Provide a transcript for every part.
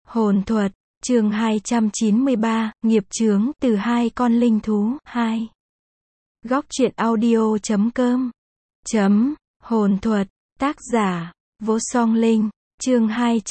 Hồn thuật, chương 293, nghiệp chướng từ hai con linh thú, 2. Góc truyện audio.com. Hồn thuật, tác giả, Vô Song Linh, chương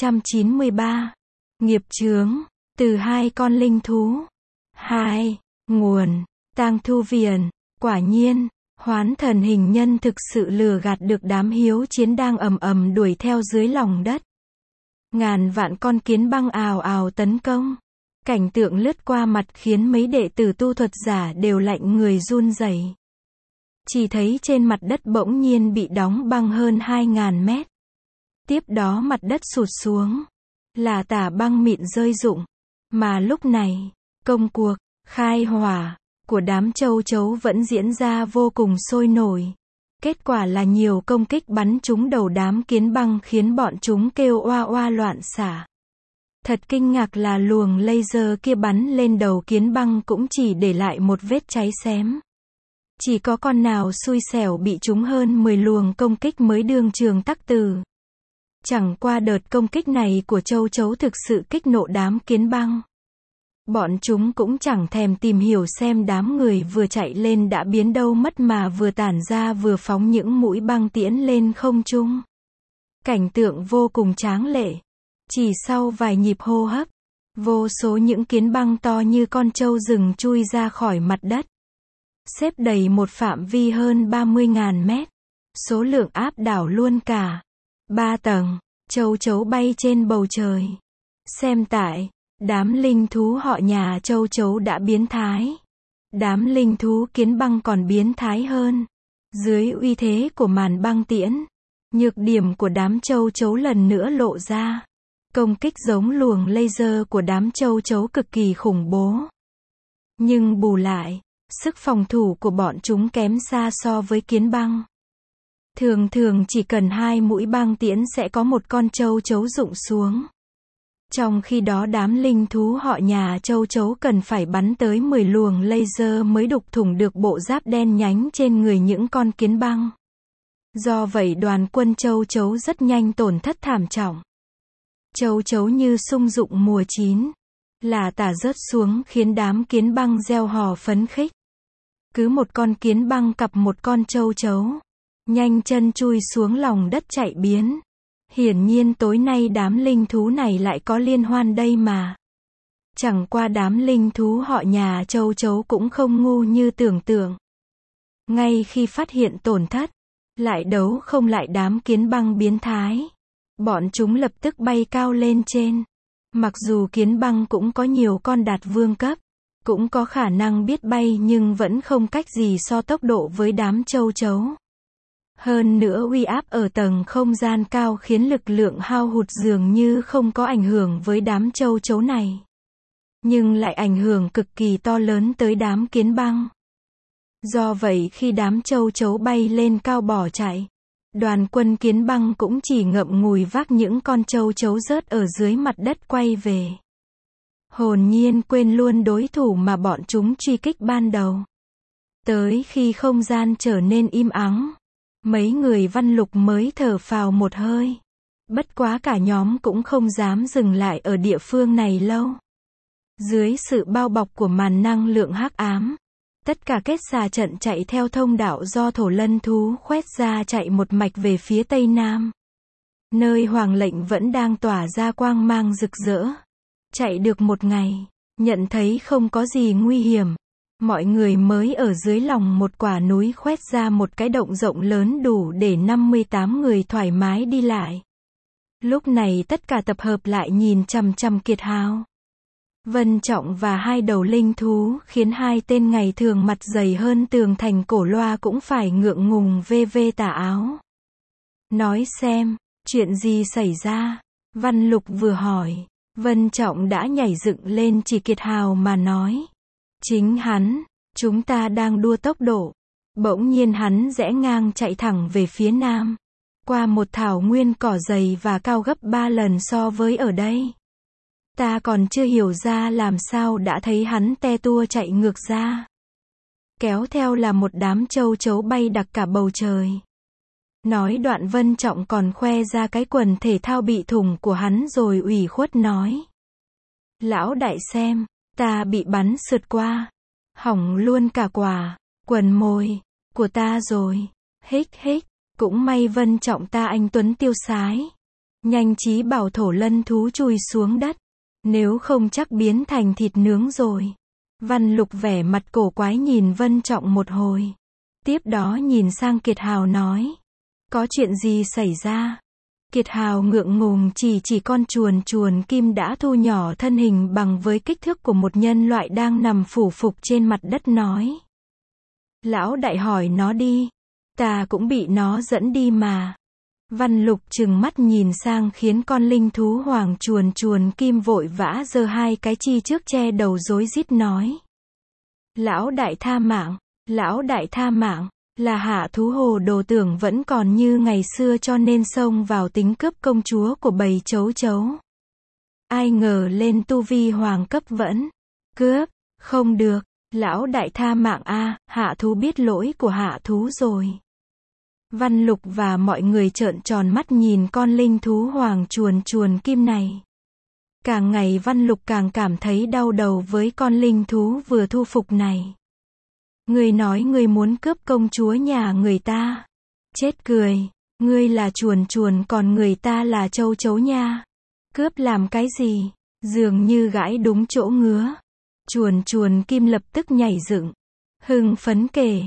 293. Nghiệp chướng, từ hai con linh thú. 2. Nguồn, Tang Thu Viền, quả nhiên, Hoán Thần hình nhân thực sự lừa gạt được đám hiếu chiến đang ầm ầm đuổi theo dưới lòng đất. Ngàn vạn con kiến băng ào ào tấn công. Cảnh tượng lướt qua mặt khiến mấy đệ tử tu thuật giả đều lạnh người run rẩy. Chỉ thấy trên mặt đất bỗng nhiên bị đóng băng hơn 2.000 mét. Tiếp đó mặt đất sụt xuống. Là tả băng mịn rơi rụng. Mà lúc này, công cuộc, khai hỏa, của đám châu chấu vẫn diễn ra vô cùng sôi nổi. Kết quả là nhiều công kích bắn trúng đầu đám kiến băng khiến bọn chúng kêu oa oa loạn xạ. Thật kinh ngạc là luồng laser kia bắn lên đầu kiến băng cũng chỉ để lại một vết cháy xém. Chỉ có con nào xui xẻo bị trúng hơn 10 luồng công kích mới đương trường tắc tử. Chẳng qua đợt công kích này của châu chấu thực sự kích nộ đám kiến băng. Bọn chúng cũng chẳng thèm tìm hiểu xem đám người vừa chạy lên đã biến đâu mất mà vừa tản ra vừa phóng những mũi băng tiễn lên không trung. Cảnh tượng vô cùng tráng lệ. Chỉ sau vài nhịp hô hấp, vô số những kiến băng to như con trâu rừng chui ra khỏi mặt đất. Xếp đầy một phạm vi hơn 30.000 mét. Số lượng áp đảo luôn cả 3 tầng, châu chấu bay trên bầu trời. Xem tại, đám linh thú họ nhà châu chấu đã biến thái. Đám linh thú kiến băng còn biến thái hơn. Dưới uy thế của màn băng tiễn, nhược điểm của đám châu chấu lần nữa lộ ra. Công kích giống luồng laser của đám châu chấu cực kỳ khủng bố. Nhưng bù lại, sức phòng thủ của bọn chúng kém xa so với kiến băng. Thường thường chỉ cần 2 mũi băng tiễn sẽ có một con châu chấu rụng xuống. Trong khi đó đám linh thú họ nhà châu chấu cần phải bắn tới 10 luồng laser mới đục thủng được bộ giáp đen nhánh trên người những con kiến băng. Do vậy đoàn quân châu chấu rất nhanh tổn thất thảm trọng. Châu chấu như sung dụng mùa chín, là tả rớt xuống khiến đám kiến băng reo hò phấn khích. Cứ một con kiến băng cặp một con châu chấu, nhanh chân chui xuống lòng đất chạy biến. Hiển nhiên tối nay đám linh thú này lại có liên hoan đây mà. Chẳng qua đám linh thú họ nhà châu chấu cũng không ngu như tưởng tượng. Ngay khi phát hiện tổn thất, lại đấu không lại đám kiến băng biến thái. Bọn chúng lập tức bay cao lên trên. Mặc dù kiến băng cũng có nhiều con đạt vương cấp, cũng có khả năng biết bay nhưng vẫn không cách gì so tốc độ với đám châu chấu. Hơn nữa uy áp ở tầng không gian cao khiến lực lượng hao hụt dường như không có ảnh hưởng với đám châu chấu này. Nhưng lại ảnh hưởng cực kỳ to lớn tới đám kiến băng. Do vậy khi đám châu chấu bay lên cao bỏ chạy, đoàn quân kiến băng cũng chỉ ngậm ngùi vác những con châu chấu rớt ở dưới mặt đất quay về. Hồn nhiên quên luôn đối thủ mà bọn chúng truy kích ban đầu. Tới khi không gian trở nên im ắng, mấy người Văn Lục mới thở phào một hơi. Bất quá cả nhóm cũng không dám dừng lại ở địa phương này lâu. Dưới sự bao bọc của màn năng lượng hắc ám, tất cả kết xà trận chạy theo thông đạo do thổ lân thú khoét ra chạy một mạch về phía tây nam. Nơi hoàng lệnh vẫn đang tỏa ra quang mang rực rỡ. Chạy được một ngày, nhận thấy không có gì nguy hiểm. Mọi người mới ở dưới lòng một quả núi khoét ra một cái động rộng lớn đủ để 58 người thoải mái đi lại. Lúc này tất cả tập hợp lại nhìn chằm chằm Kiệt Hào, Vân Trọng và hai đầu linh thú khiến hai tên ngày thường mặt dày hơn tường thành cổ loa cũng phải ngượng ngùng vê tà áo. Nói xem, chuyện gì xảy ra? Văn Lục vừa hỏi, Vân Trọng đã nhảy dựng lên chỉ Kiệt Hào mà nói. Chính hắn, chúng ta đang đua tốc độ. Bỗng nhiên hắn rẽ ngang chạy thẳng về phía nam. Qua một thảo nguyên cỏ dày và cao gấp 3 lần so với ở đây. Ta còn chưa hiểu ra làm sao đã thấy hắn te tua chạy ngược ra. Kéo theo là một đám châu chấu bay đặc cả bầu trời. Nói đoạn Vân Trọng còn khoe ra cái quần thể thao bị thủng của hắn rồi ủy khuất nói. Lão đại xem, ta bị bắn sượt qua. Hỏng luôn cả quả, quần mồi, của ta rồi. Hích hích, cũng may Vân Trọng ta anh tuấn tiêu sái. Nhanh trí bảo thổ lân thú chùi xuống đất. Nếu không chắc biến thành thịt nướng rồi. Văn Lục vẻ mặt cổ quái nhìn Vân Trọng một hồi. Tiếp đó nhìn sang Kiệt Hào nói. Có chuyện gì xảy ra? Kiệt Hào ngượng ngùng chỉ con chuồn kim đã thu nhỏ thân hình bằng với kích thước của một nhân loại đang nằm phủ phục trên mặt đất nói. Lão đại hỏi nó đi. Ta cũng bị nó dẫn đi mà. Văn Lục trừng mắt nhìn sang khiến con linh thú hoàng chuồn kim vội vã giơ hai cái chi trước che đầu rối rít nói. Lão đại tha mạng, lão đại tha mạng, là hạ thú hồ đồ tưởng vẫn còn như ngày xưa cho nên xông vào tính cướp công chúa của bầy chấu chấu. Ai ngờ lên tu vi hoàng cấp vẫn cướp, không được, lão đại tha mạng a, hạ thú biết lỗi của hạ thú rồi. Văn Lục và mọi người trợn tròn mắt nhìn con linh thú hoàng chuồn kim này. Càng ngày Văn Lục càng cảm thấy đau đầu với con linh thú vừa thu phục này. Ngươi nói ngươi muốn cướp công chúa nhà người ta. Chết cười, ngươi là chuồn còn người ta là châu chấu nha. Cướp làm cái gì? Dường như gãi đúng chỗ ngứa. Chuồn kim lập tức nhảy dựng. Hưng phấn kể.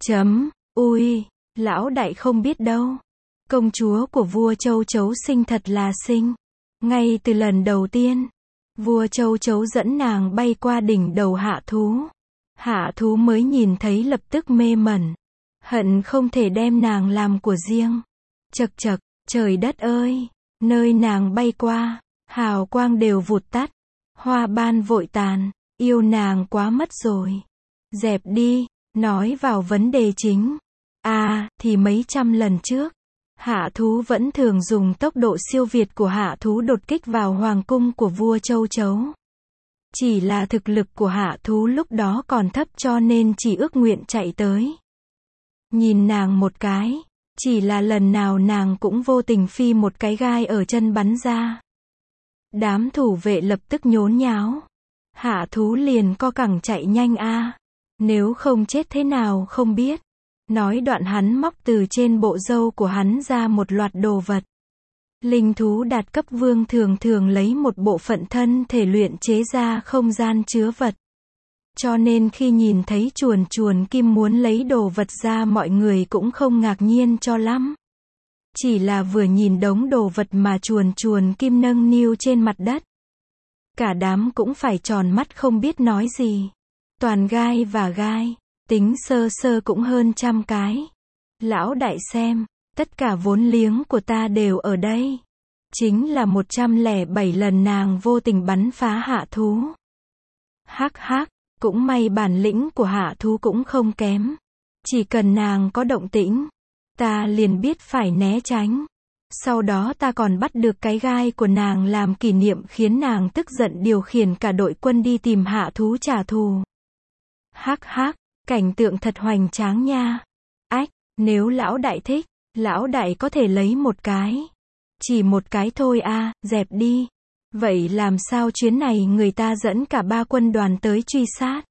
Ui, lão đại không biết đâu. Công chúa của vua châu chấu xinh thật là xinh. Ngay từ lần đầu tiên, vua châu chấu dẫn nàng bay qua đỉnh đầu hạ thú. Hạ thú mới nhìn thấy lập tức mê mẩn. Hận không thể đem nàng làm của riêng. Chậc chậc, trời đất ơi, nơi nàng bay qua, hào quang đều vụt tắt. Hoa ban vội tàn, yêu nàng quá mất rồi. Dẹp đi, nói vào vấn đề chính. Thì mấy trăm lần trước, hạ thú vẫn thường dùng tốc độ siêu việt của hạ thú đột kích vào hoàng cung của vua châu chấu. Chỉ là thực lực của hạ thú lúc đó còn thấp cho nên chỉ ước nguyện chạy tới. Nhìn nàng một cái, chỉ là lần nào nàng cũng vô tình phi một cái gai ở chân bắn ra. Đám thủ vệ lập tức nhốn nháo. Hạ thú liền co cẳng chạy nhanh nếu không chết thế nào không biết. Nói đoạn hắn móc từ trên bộ râu của hắn ra một loạt đồ vật. Linh thú đạt cấp vương thường lấy một bộ phận thân thể luyện chế ra không gian chứa vật. Cho nên khi nhìn thấy chuồn kim muốn lấy đồ vật ra mọi người cũng không ngạc nhiên cho lắm. Chỉ là vừa nhìn đống đồ vật mà chuồn kim nâng niu trên mặt đất. Cả đám cũng phải tròn mắt không biết nói gì. Toàn gai và gai, tính sơ cũng hơn 100 cái. Lão đại xem, tất cả vốn liếng của ta đều ở đây. Chính là 107 lần nàng vô tình bắn phá hạ thú. Hắc, cũng may bản lĩnh của hạ thú cũng không kém. Chỉ cần nàng có động tĩnh, ta liền biết phải né tránh. Sau đó ta còn bắt được cái gai của nàng làm kỷ niệm khiến nàng tức giận điều khiển cả đội quân đi tìm hạ thú trả thù. Hắc, cảnh tượng thật hoành tráng nha. Nếu lão đại thích, lão đại có thể lấy một cái. Chỉ một cái thôi dẹp đi. Vậy làm sao chuyến này người ta dẫn cả 3 quân đoàn tới truy sát?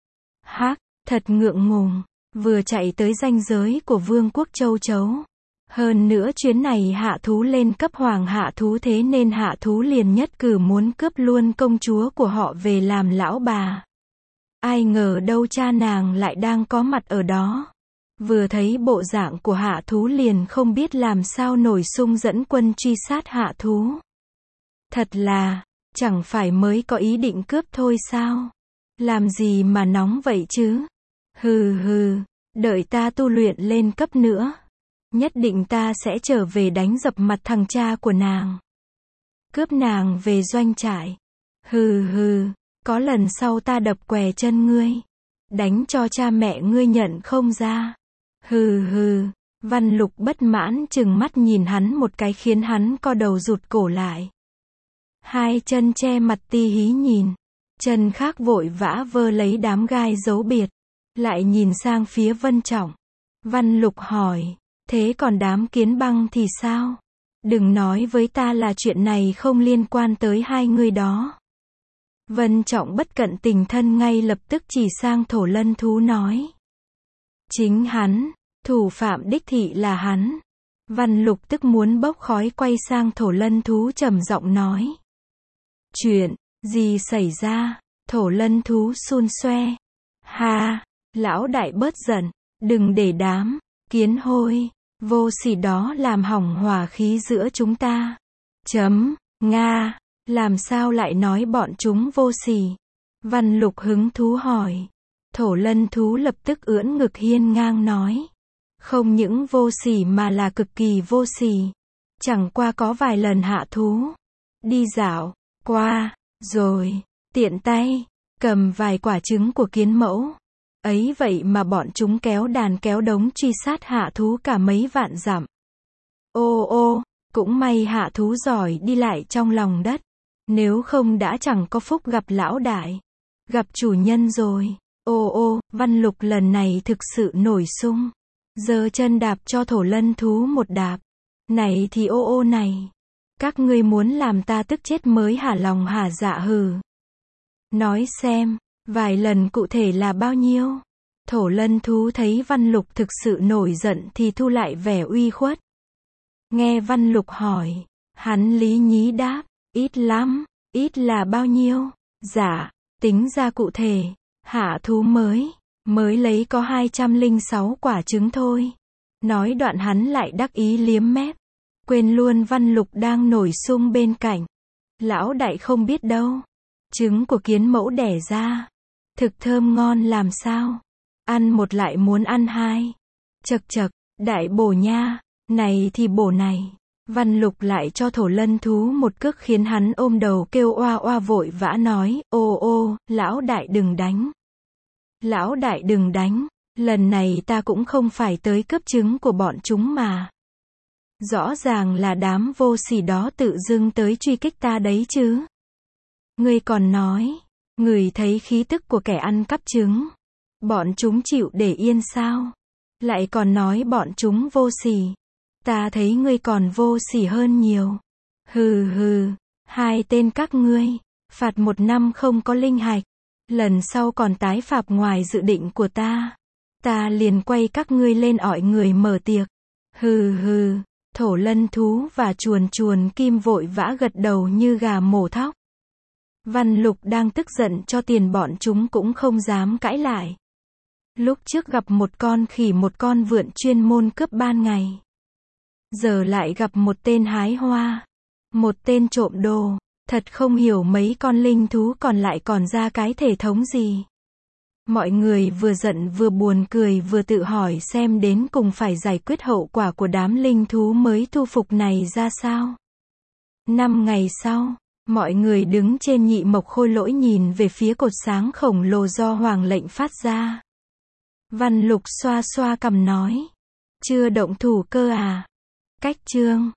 Thật ngượng ngùng. Vừa chạy tới ranh giới của vương quốc châu chấu. Hơn nữa chuyến này hạ thú lên cấp hoàng hạ thú thế nên hạ thú liền nhất cử muốn cướp luôn công chúa của họ về làm lão bà. Ai ngờ đâu cha nàng lại đang có mặt ở đó. Vừa thấy bộ dạng của hạ thú liền không biết làm sao nổi sung dẫn quân truy sát hạ thú. Thật là, chẳng phải mới có ý định cướp thôi sao? Làm gì mà nóng vậy chứ? Hừ, đợi ta tu luyện lên cấp nữa. Nhất định ta sẽ trở về đánh dập mặt thằng cha của nàng. Cướp nàng về doanh trại. Hừ, có lần sau ta đập què chân ngươi. Đánh cho cha mẹ ngươi nhận không ra. Hừ, Văn Lục bất mãn trừng mắt nhìn hắn một cái khiến hắn co đầu rụt cổ lại. Hai chân che mặt ti hí nhìn. Chân khác vội vã vơ lấy đám gai giấu biệt. Lại nhìn sang phía Vân Trọng. Văn Lục hỏi, thế còn đám kiến băng thì sao? Đừng nói với ta là chuyện này không liên quan tới hai người đó. Vân Trọng bất cận tình thân ngay lập tức chỉ sang Thổ Lân thú nói. Chính hắn, thủ phạm đích thị là hắn. Văn Lục tức muốn bốc khói quay sang Thổ Lân thú trầm giọng nói. Chuyện gì xảy ra? Thổ Lân thú xun xoe. Ha, lão đại bớt giận, đừng để đám kiến hôi vô sỉ đó làm hỏng hòa khí giữa chúng ta. Nga, làm sao lại nói bọn chúng vô sỉ? Văn Lục hứng thú hỏi. Thổ Lân thú lập tức ưỡn ngực hiên ngang nói. Không những vô sỉ mà là cực kỳ vô sỉ. Chẳng qua có vài lần hạ thú đi dạo qua, rồi tiện tay cầm vài quả trứng của kiến mẫu. Ấy vậy mà bọn chúng kéo đàn kéo đống truy sát hạ thú cả mấy vạn dặm. Ô, cũng may hạ thú giỏi đi lại trong lòng đất. Nếu không đã chẳng có phúc gặp lão đại, gặp chủ nhân rồi. Ô, Văn Lục lần này thực sự nổi sung. Giơ chân đạp cho Thổ Lân thú một đạp. Này thì ô này. Các ngươi muốn làm ta tức chết mới hả lòng hả dạ hừ. Nói xem, vài lần cụ thể là bao nhiêu? Thổ Lân thú thấy Văn Lục thực sự nổi giận thì thu lại vẻ uy khuất. Nghe Văn Lục hỏi, hắn lý nhí đáp, ít lắm, ít là bao nhiêu? Dạ, tính ra cụ thể, hạ thú mới lấy có 206 quả trứng thôi. Nói đoạn hắn lại đắc ý liếm mép. Quên luôn Văn Lục đang nổi sung bên cạnh. Lão đại không biết đâu. Trứng của kiến mẫu đẻ ra. Thực thơm ngon làm sao. Ăn một lại muốn ăn hai. Chật, đại bổ nha. Này thì bổ này. Văn Lục lại cho Thổ Lân thú một cước khiến hắn ôm đầu kêu oa oa vội vã nói. Ô, lão đại đừng đánh. Lão đại đừng đánh. Lần này ta cũng không phải tới cướp trứng của bọn chúng mà. Rõ ràng là đám vô sỉ đó tự dưng tới truy kích ta đấy chứ. Ngươi còn nói, người thấy khí tức của kẻ ăn cắp trứng. Bọn chúng chịu để yên sao? Lại còn nói bọn chúng vô sỉ. Ta thấy ngươi còn vô sỉ hơn nhiều. Hừ, hai tên các ngươi, phạt 1 năm không có linh hạch. Lần sau còn tái phạm ngoài dự định của ta. Ta liền quay các ngươi lên ọi người mở tiệc. Hừ. Thổ Lân thú và chuồn kim vội vã gật đầu như gà mổ thóc. Văn Lục đang tức giận cho tiền bọn chúng cũng không dám cãi lại. Lúc trước gặp một con khỉ một con vượn chuyên môn cướp ban ngày. Giờ lại gặp một tên hái hoa. Một tên trộm đồ. Thật không hiểu mấy con linh thú còn lại còn ra cái thể thống gì. Mọi người vừa giận vừa buồn cười vừa tự hỏi xem đến cùng phải giải quyết hậu quả của đám linh thú mới thu phục này ra sao. 5 ngày sau, mọi người đứng trên Nhị Mộc Khôi Lỗi nhìn về phía cột sáng khổng lồ do Hoàng lệnh phát ra. Văn Lục xoa xoa cằm nói. Chưa động thủ cơ à? Cách chương